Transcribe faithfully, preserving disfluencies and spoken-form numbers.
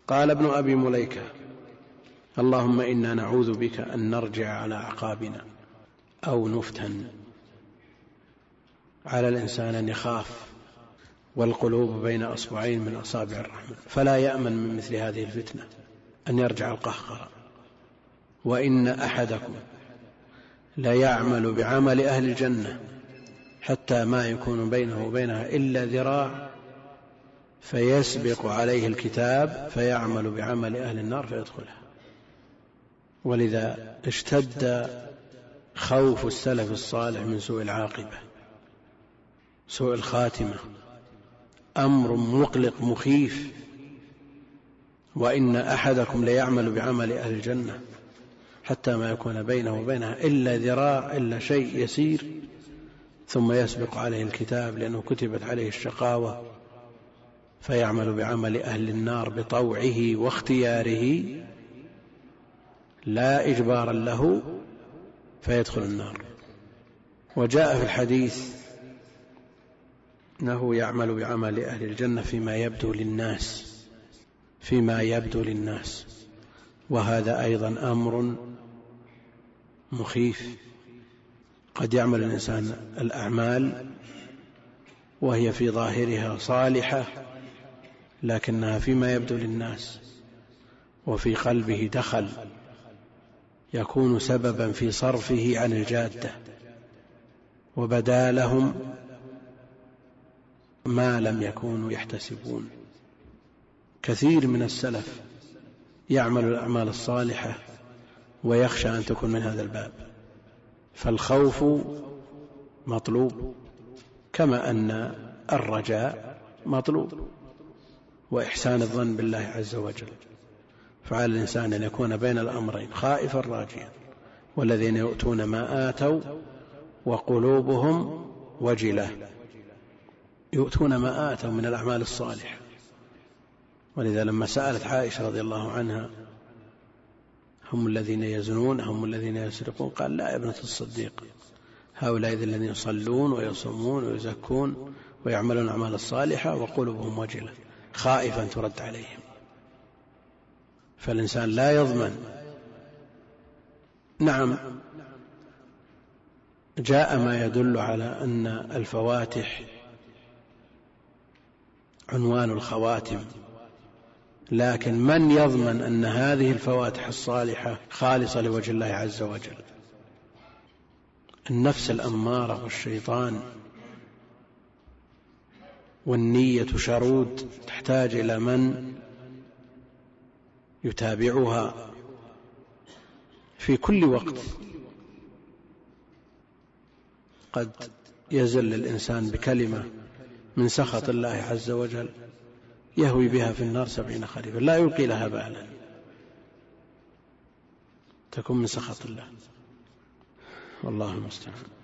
قال ابن أبي مليكة: اللهم إنا نعوذ بك أن نرجع على أعقابنا أو نفتن. على الإنسان أن يخاف والقلوب بين أصبعين من أصابع الرحمن، فلا يأمن من مثل هذه الفتنة أن يرجع القهقرة. وإن أحدكم لا يعمل بعمل أهل الجنة حتى ما يكون بينه وبينها إلا ذراع فيسبق عليه الكتاب فيعمل بعمل أهل النار فيدخلها. ولذا اشتد خوف السلف الصالح من سوء العاقبة، سوء الخاتمة، أمر مقلق مخيف. وإن أحدكم ليعمل بعمل أهل الجنة حتى ما يكون بينه وبينها إلا ذراع، إلا شيء يسير، ثم يسبق عليه الكتاب لأنه كتبت عليه الشقاوة فيعمل بعمل أهل النار بطوعه واختياره لا إجبارا له فيدخل النار. وجاء في الحديث أنه يعمل بعمل أهل الجنة فيما يبدو للناس، فيما يبدو للناس، وهذا أيضا أمر مخيف. قد يعمل الإنسان الأعمال وهي في ظاهرها صالحة لكنها فيما يبدو للناس وفي قلبه دخل يكون سببا في صرفه عن الجادة، وبدا لهم ما لم يكونوا يحتسبون. كثير من السلف يعمل الأعمال الصالحة ويخشى أن تكون من هذا الباب. فالخوف مطلوب كما أن الرجاء مطلوب، وإحسان الظن بالله عز وجل. فعلى الإنسان أن يكون بين الأمرين خائفا راجيا. والذين يؤتون ما آتوا وقلوبهم وجلة، يؤتون ما آتوا من الأعمال الصالحة. ولذا لما سألت عائشة رضي الله عنها: هم الذين يزنون هم الذين يسرقون؟ قال: لا يا ابنة الصديق، هؤلاء الذين يصلون ويصومون ويزكون ويعملون الأعمال الصالحة وقلوبهم وجلة، خائفا ترد عليهم. فالإنسان لا يضمن. نعم، جاء ما يدل على أن الفواتح عنوان الخواتم، لكن من يضمن أن هذه الفواتح الصالحة خالصة لوجه الله عز وجل؟ النفس الأمارة والشيطان والنية شرود، تحتاج إلى من يتابعها في كل وقت. قد يزل الإنسان بكلمة من سخط الله عز وجل يهوي بها في النار سبعين خريفا لا يلقي لها بالا، تكون من سخط الله، والله المستعان.